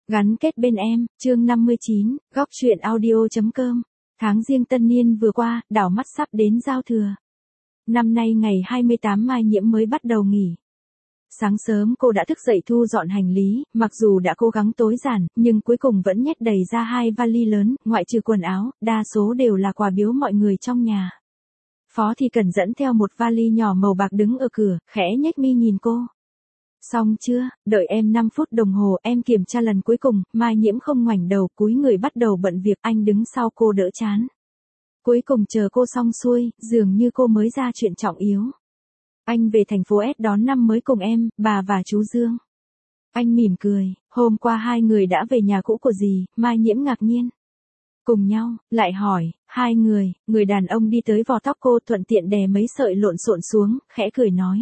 Gắn kết bên em, chương 59, góc truyện audio.com. Tháng Giêng Tân Niên vừa qua, đảo mắt sắp đến giao thừa. Năm nay ngày 28 Mai Nhiễm mới bắt đầu nghỉ. Sáng sớm cô đã thức dậy thu dọn hành lý, mặc dù đã cố gắng tối giản, nhưng cuối cùng vẫn nhét đầy ra 2 vali lớn, ngoại trừ quần áo, đa số đều là quà biếu mọi người trong nhà. Phó Thị Cần dẫn theo một vali nhỏ màu bạc đứng ở cửa, khẽ nhếch mi nhìn cô. Xong chưa, đợi em 5 phút đồng hồ em kiểm tra lần cuối cùng, Mai Nhiễm không ngoảnh đầu cúi người bắt đầu bận việc, anh đứng sau cô đỡ chán. Cuối cùng chờ cô xong xuôi, dường như cô mới ra chuyện trọng yếu. Anh về thành phố S đón năm mới cùng em, bà và chú Dương. Anh mỉm cười, hôm qua hai người đã về nhà cũ của dì, Mai Nhiễm ngạc nhiên. Cùng nhau, lại hỏi, hai người đàn ông đi tới vò tóc cô thuận tiện đè mấy sợi lộn xộn xuống, khẽ cười nói.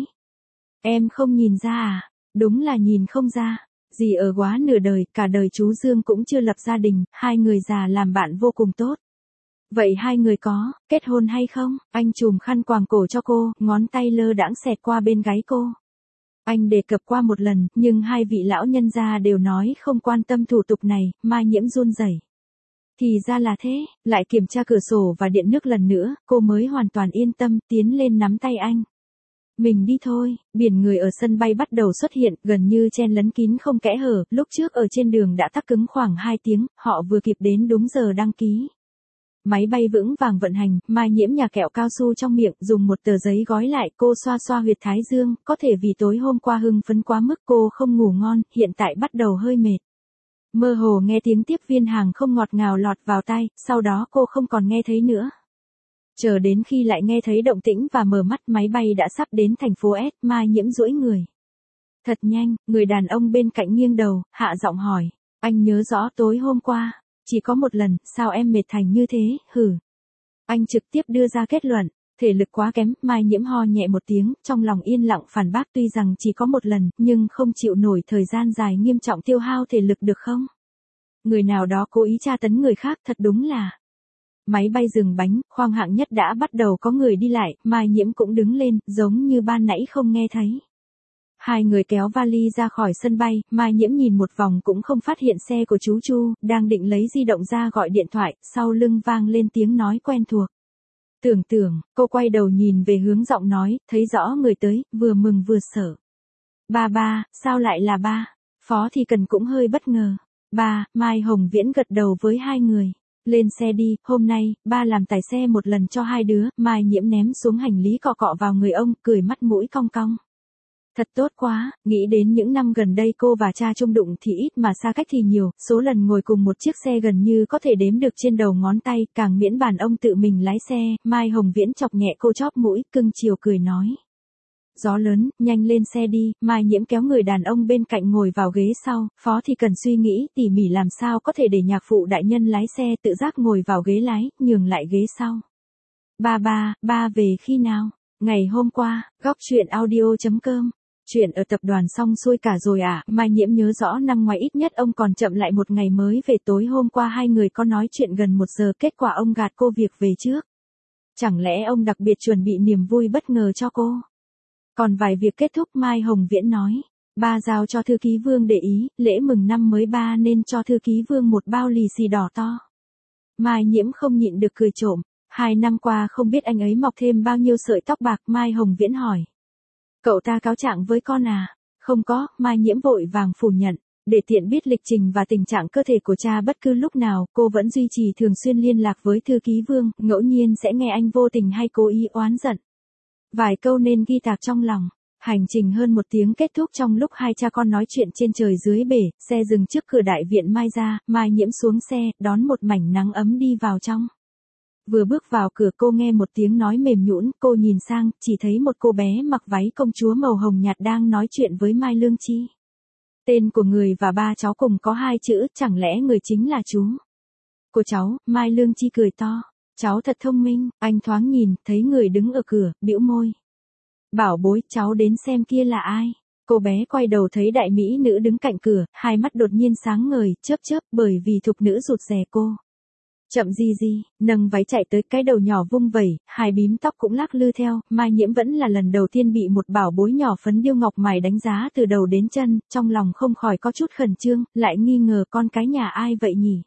Em không nhìn ra à? Đúng là nhìn không ra. Dì ở quá nửa đời, cả đời chú Dương cũng chưa lập gia đình, hai người già làm bạn vô cùng tốt. Vậy hai người có kết hôn hay không? Anh chùm khăn quàng cổ cho cô, ngón tay lơ đãng xẹt qua bên gáy cô. Anh đề cập qua một lần, nhưng hai vị lão nhân gia đều nói không quan tâm thủ tục này, Mai Nhiễm run rẩy. Thì ra là thế, lại kiểm tra cửa sổ và điện nước lần nữa, cô mới hoàn toàn yên tâm, tiến lên nắm tay anh. Mình đi thôi, biển người ở sân bay bắt đầu xuất hiện, gần như chen lấn kín không kẽ hở, lúc trước ở trên đường đã tắc cứng khoảng 2 tiếng, họ vừa kịp đến đúng giờ đăng ký. Máy bay vững vàng vận hành, Mai Nhiễm nhả kẹo cao su trong miệng, dùng một tờ giấy gói lại, cô xoa xoa huyệt thái dương, có thể vì tối hôm qua hưng phấn quá mức cô không ngủ ngon, hiện tại bắt đầu hơi mệt. Mơ hồ nghe tiếng tiếp viên hàng không ngọt ngào lọt vào tai, sau đó cô không còn nghe thấy nữa. Chờ đến khi lại nghe thấy động tĩnh và mở mắt, máy bay đã sắp đến thành phố S, Mai Nhiễm duỗi người. Thật nhanh, người đàn ông bên cạnh nghiêng đầu, hạ giọng hỏi. Anh nhớ rõ tối hôm qua, chỉ có một lần, sao em mệt thành như thế, hử. Anh trực tiếp đưa ra kết luận, thể lực quá kém, Mai Nhiễm ho nhẹ một tiếng, trong lòng yên lặng phản bác tuy rằng chỉ có một lần, nhưng không chịu nổi thời gian dài nghiêm trọng tiêu hao thể lực được không? Người nào đó cố ý tra tấn người khác thật đúng là. Máy bay dừng bánh, khoang hạng nhất đã bắt đầu có người đi lại, Mai Nhiễm cũng đứng lên, giống như ban nãy không nghe thấy. Hai người kéo vali ra khỏi sân bay, Mai Nhiễm nhìn một vòng cũng không phát hiện xe của chú Chu, đang định lấy di động ra gọi điện thoại, sau lưng vang lên tiếng nói quen thuộc. Tưởng, cô quay đầu nhìn về hướng giọng nói, thấy rõ người tới, vừa mừng vừa sợ. Ba, sao lại là ba? Phó Thị Cần cũng hơi bất ngờ. Ba, Mai Hồng Viễn gật đầu với hai người. Lên xe đi, hôm nay, ba làm tài xe một lần cho hai đứa, Mai Nhiễm ném xuống hành lý cọ cọ vào người ông, cười mắt mũi cong cong. Thật tốt quá, nghĩ đến những năm gần đây cô và cha chung đụng thì ít mà xa cách thì nhiều, số lần ngồi cùng một chiếc xe gần như có thể đếm được trên đầu ngón tay, càng miễn bàn ông tự mình lái xe, Mai Hồng Viễn chọc nhẹ cô chóp mũi, cưng chiều cười nói. Gió lớn, nhanh lên xe đi, Mai Nhiễm kéo người đàn ông bên cạnh ngồi vào ghế sau, Phó Thị Cần suy nghĩ tỉ mỉ làm sao có thể để nhạc phụ đại nhân lái xe tự giác ngồi vào ghế lái, nhường lại ghế sau. Ba về khi nào? Ngày hôm qua, góc truyện audio.com. Chuyện ở tập đoàn xong xuôi cả rồi à? Mai Nhiễm nhớ rõ năm ngoái ít nhất ông còn chậm lại một ngày mới về, tối hôm qua hai người có nói chuyện gần 1 giờ, kết quả ông gạt cô việc về trước. Chẳng lẽ ông đặc biệt chuẩn bị niềm vui bất ngờ cho cô? Còn vài việc kết thúc, Mai Hồng Viễn nói. Ba giao cho thư ký Vương để ý, lễ mừng năm mới ba nên cho thư ký Vương một bao lì xì đỏ to. Mai Nhiễm không nhịn được cười trộm. 2 năm qua không biết anh ấy mọc thêm bao nhiêu sợi tóc bạc, Mai Hồng Viễn hỏi. Cậu ta cáo trạng với con à? Không có, Mai Nhiễm vội vàng phủ nhận. Để tiện biết lịch trình và tình trạng cơ thể của cha bất cứ lúc nào, cô vẫn duy trì thường xuyên liên lạc với thư ký Vương, ngẫu nhiên sẽ nghe anh vô tình hay cố ý oán giận. Vài câu nên ghi tạc trong lòng. Hành trình hơn 1 tiếng kết thúc trong lúc hai cha con nói chuyện trên trời dưới bể, xe dừng trước cửa đại viện Mai gia, Mai Nhiễm xuống xe, đón một mảnh nắng ấm đi vào trong. Vừa bước vào cửa cô nghe một tiếng nói mềm nhũn, cô nhìn sang, chỉ thấy một cô bé mặc váy công chúa màu hồng nhạt đang nói chuyện với Mai Lương Chi. Tên của người và ba cháu cùng có 2 chữ, chẳng lẽ người chính là chú? Cô cháu, Mai Lương Chi cười to. Cháu thật thông minh, anh thoáng nhìn, thấy người đứng ở cửa, bĩu môi. Bảo bối, cháu đến xem kia là ai? Cô bé quay đầu thấy đại mỹ nữ đứng cạnh cửa, hai mắt đột nhiên sáng ngời, chớp bởi vì thục nữ rụt rè cô. Chậm gì gì, nâng váy chạy tới, cái đầu nhỏ vung vẩy, hai bím tóc cũng lắc lư theo, Mai Nhiễm vẫn là lần đầu tiên bị một bảo bối nhỏ phấn điêu ngọc mài đánh giá từ đầu đến chân, trong lòng không khỏi có chút khẩn trương, lại nghi ngờ con cái nhà ai vậy nhỉ.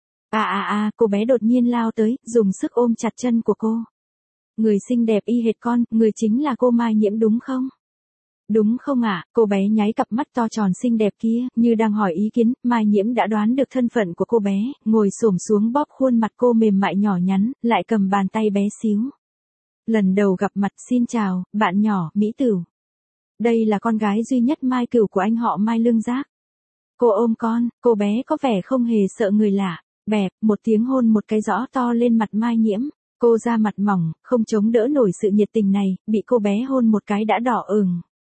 Cô bé đột nhiên lao tới, dùng sức ôm chặt chân của cô. Người xinh đẹp y hệt con, người chính là cô Mai Nhiễm đúng không? Đúng không ạ? Cô bé nháy cặp mắt to tròn xinh đẹp kia, như đang hỏi ý kiến, Mai Nhiễm đã đoán được thân phận của cô bé, ngồi xổm xuống bóp khuôn mặt cô mềm mại nhỏ nhắn, lại cầm bàn tay bé xíu. Lần đầu gặp mặt, xin chào, bạn nhỏ, Mỹ Tửu. Đây là con gái duy nhất Mai Cửu của anh họ Mai Lương Giác. Cô ôm con, cô bé có vẻ không hề sợ người lạ, bẹp, một tiếng hôn một cái rõ to lên mặt Mai Nhiễm. Cô da mặt mỏng, không chống đỡ nổi sự nhiệt tình này, bị cô bé hôn một cái đã đỏ ửng.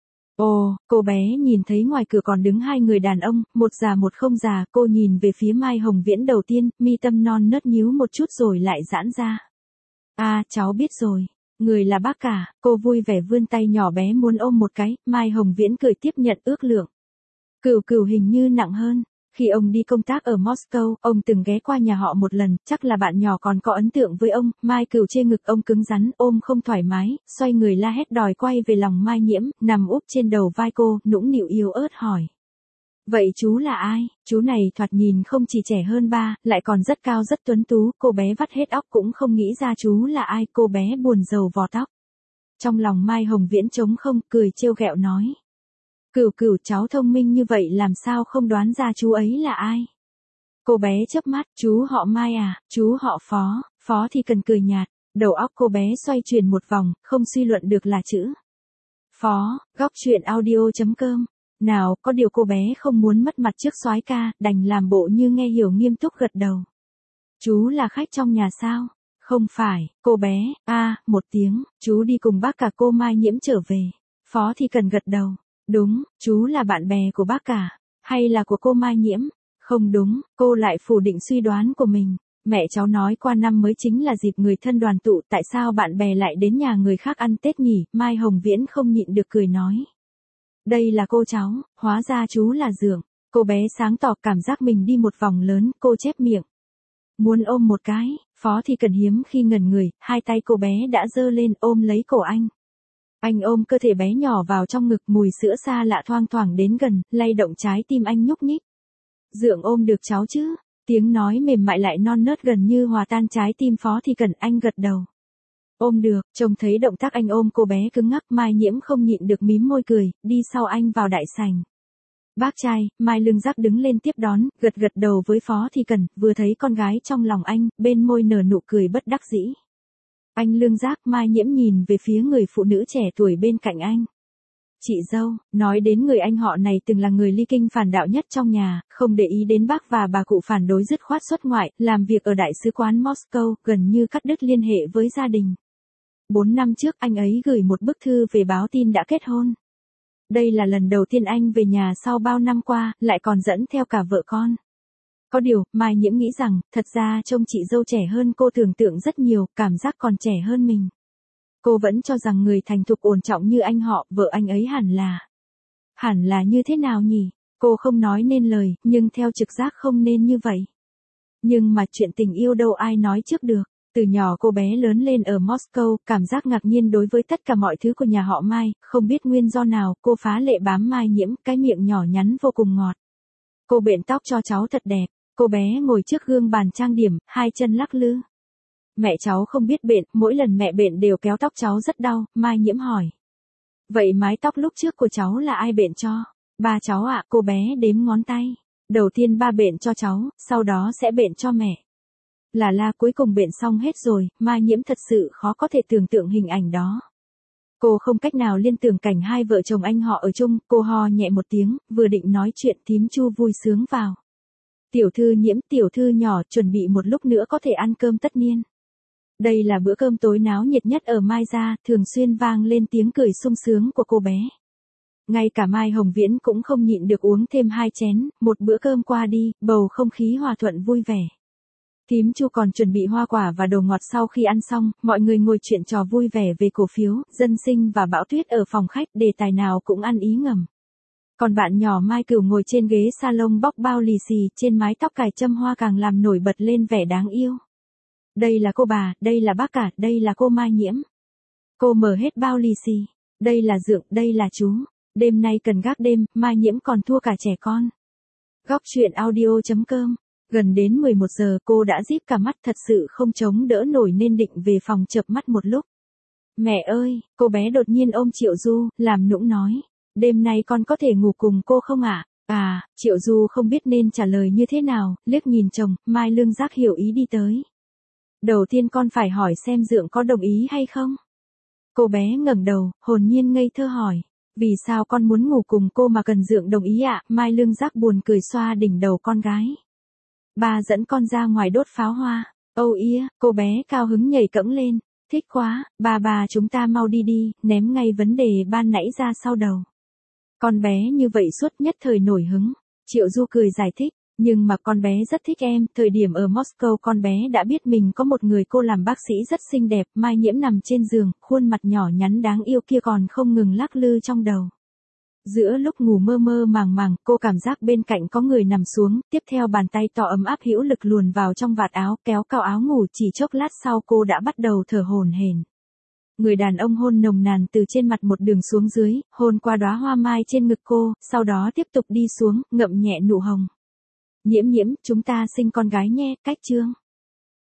Ồ, cô bé nhìn thấy ngoài cửa còn đứng hai người đàn ông, một già một không già, cô nhìn về phía Mai Hồng Viễn đầu tiên, mi tâm non nớt nhíu một chút rồi lại giãn ra. Cháu biết rồi, người là bác cả, cô vui vẻ vươn tay nhỏ bé muốn ôm một cái, Mai Hồng Viễn cười tiếp nhận ước lượng. Cửu hình như nặng hơn. Khi ông đi công tác ở Moscow, ông từng ghé qua nhà họ một lần, chắc là bạn nhỏ còn có ấn tượng với ông. Mai Cửu chê ngực ông cứng rắn, ôm không thoải mái, xoay người la hét đòi quay về lòng Mai Nhiễm, nằm úp trên đầu vai cô, nũng nịu yếu ớt hỏi. Vậy chú là ai? Chú này thoạt nhìn không chỉ trẻ hơn ba, lại còn rất cao rất tuấn tú, cô bé vắt hết óc cũng không nghĩ ra chú là ai, cô bé buồn rầu vò tóc. Trong lòng Mai Hồng Viễn trống không, cười trêu ghẹo nói. Cửu cháu thông minh như vậy làm sao không đoán ra chú ấy là ai? Cô bé chớp mắt, chú họ Mai à, chú họ Phó, Phó thì cần cười nhạt, đầu óc cô bé xoay chuyển một vòng, không suy luận được là chữ. Phó, góc truyện audio.com. Nào, có điều cô bé không muốn mất mặt trước soái ca, đành làm bộ như nghe hiểu nghiêm túc gật đầu. Chú là khách trong nhà sao? Không phải, cô bé, một tiếng, chú đi cùng bác cả cô Mai Nhiễm trở về. Phó thì cần gật đầu. Đúng, chú là bạn bè của bác cả, hay là của cô Mai Nhiễm? Không đúng, cô lại phủ định suy đoán của mình. Mẹ cháu nói qua năm mới chính là dịp người thân đoàn tụ, tại sao bạn bè lại đến nhà người khác ăn Tết nhỉ? Mai Hồng Viễn không nhịn được cười nói. Đây là cô cháu, hóa ra chú là Dượng. Cô bé sáng tỏ cảm giác mình đi một vòng lớn, cô chép miệng. Muốn ôm một cái, Phó thì cần hiếm khi ngẩn người, hai tay cô bé đã giơ lên ôm lấy cổ anh. Anh ôm cơ thể bé nhỏ vào trong ngực, mùi sữa xa lạ thoang thoảng đến gần, lay động trái tim anh nhúc nhích. Dượng ôm được cháu chứ? Tiếng nói mềm mại lại non nớt gần như hòa tan trái tim Phó thì cần, anh gật đầu. Ôm được, trông thấy động tác anh ôm cô bé cứng ngắc, Mai Nhiễm không nhịn được mím môi cười, đi sau anh vào đại sảnh. Bác trai, Mai Lương Giác đứng lên tiếp đón, gật đầu với Phó thì cần, vừa thấy con gái trong lòng anh, bên môi nở nụ cười bất đắc dĩ. Anh Lương Giác, Mai Nhiễm nhìn về phía người phụ nữ trẻ tuổi bên cạnh anh. Chị dâu, nói đến người anh họ này từng là người ly kinh phản đạo nhất trong nhà, không để ý đến bác và bà cụ phản đối dứt khoát xuất ngoại, làm việc ở đại sứ quán Moscow, gần như cắt đứt liên hệ với gia đình. 4 năm trước anh ấy gửi một bức thư về báo tin đã kết hôn. Đây là lần đầu tiên anh về nhà sau bao năm qua, lại còn dẫn theo cả vợ con. Có điều, Mai Nhiễm nghĩ rằng, thật ra trông chị dâu trẻ hơn cô tưởng tượng rất nhiều, cảm giác còn trẻ hơn mình. Cô vẫn cho rằng người thành thục ổn trọng như anh họ, vợ anh ấy hẳn là như thế nào nhỉ? Cô không nói nên lời, nhưng theo trực giác không nên như vậy. Nhưng mà chuyện tình yêu đâu ai nói trước được. Từ nhỏ cô bé lớn lên ở Moscow, cảm giác ngạc nhiên đối với tất cả mọi thứ của nhà họ Mai, không biết nguyên do nào, cô phá lệ bám Mai Nhiễm, cái miệng nhỏ nhắn vô cùng ngọt. Cô bện tóc cho cháu thật đẹp, cô bé ngồi trước gương bàn trang điểm, hai chân lắc lư. Mẹ cháu không biết bện, mỗi lần mẹ bện đều kéo tóc cháu rất đau, Mai Nhiễm hỏi. Vậy mái tóc lúc trước của cháu là ai bện cho? Ba cháu ạ, cô bé đếm ngón tay. Đầu tiên ba bện cho cháu, sau đó sẽ bện cho mẹ. Cuối cùng bện xong hết rồi, Mai Nhiễm thật sự khó có thể tưởng tượng hình ảnh đó. Cô không cách nào liên tưởng cảnh hai vợ chồng anh họ ở chung, cô ho nhẹ một tiếng, vừa định nói chuyện thím Chu vui sướng vào. Tiểu thư Nhiễm, tiểu thư nhỏ, chuẩn bị một lúc nữa có thể ăn cơm tất niên. Đây là bữa cơm tối náo nhiệt nhất ở Mai gia, thường xuyên vang lên tiếng cười sung sướng của cô bé. Ngay cả Mai Hồng Viễn cũng không nhịn được uống thêm 2 chén, một bữa cơm qua đi, bầu không khí hòa thuận vui vẻ. Thím Chu còn chuẩn bị hoa quả và đồ ngọt sau khi ăn xong, mọi người ngồi chuyện trò vui vẻ về cổ phiếu, dân sinh và bão tuyết ở phòng khách, đề tài nào cũng ăn ý ngầm. Còn bạn nhỏ Mai Cửu ngồi trên ghế salon bóc bao lì xì, trên mái tóc cài châm hoa càng làm nổi bật lên vẻ đáng yêu. Đây là cô bà, đây là bác cả, đây là cô Mai Nhiễm. Cô mở hết bao lì xì. Đây là Dượng, đây là chú. Đêm nay cần gác đêm, Mai Nhiễm còn thua cả trẻ con. Góc chuyện audio.com. Gần đến 11 giờ cô đã díp cả mắt, thật sự không chống đỡ nổi nên định về phòng chợp mắt một lúc. Mẹ ơi, cô bé đột nhiên ôm Triệu Du, làm nũng nói. Đêm nay con có thể ngủ cùng cô không ạ? Triệu Du không biết nên trả lời như thế nào, liếc nhìn chồng, Mai Lương Giác hiểu ý đi tới. Đầu tiên con phải hỏi xem Dượng có đồng ý hay không? Cô bé ngẩng đầu, hồn nhiên ngây thơ hỏi. Vì sao con muốn ngủ cùng cô mà cần Dượng đồng ý ạ? Mai Lương Giác buồn cười xoa đỉnh đầu con gái. Ba dẫn con ra ngoài đốt pháo hoa. Cô bé cao hứng nhảy cẫng lên. Thích quá, bà chúng ta mau đi đi, ném ngay vấn đề ban nãy ra sau đầu. Con bé như vậy suốt nhất thời nổi hứng. Triệu Du cười giải thích, nhưng mà con bé rất thích em, thời điểm ở Moscow con bé đã biết mình có một người cô làm bác sĩ rất xinh đẹp, Mai Nhiễm nằm trên giường, khuôn mặt nhỏ nhắn đáng yêu kia còn không ngừng lắc lư trong đầu. Giữa lúc ngủ mơ mơ màng màng, cô cảm giác bên cạnh có người nằm xuống, tiếp theo bàn tay to ấm áp hữu lực luồn vào trong vạt áo, kéo cao áo ngủ, chỉ chốc lát sau cô đã bắt đầu thở hổn hển. Người đàn ông hôn nồng nàn từ trên mặt một đường xuống dưới, hôn qua đóa hoa mai trên ngực cô, sau đó tiếp tục đi xuống, ngậm nhẹ nụ hồng. Nhiễm, chúng ta sinh con gái nhé, cách chương.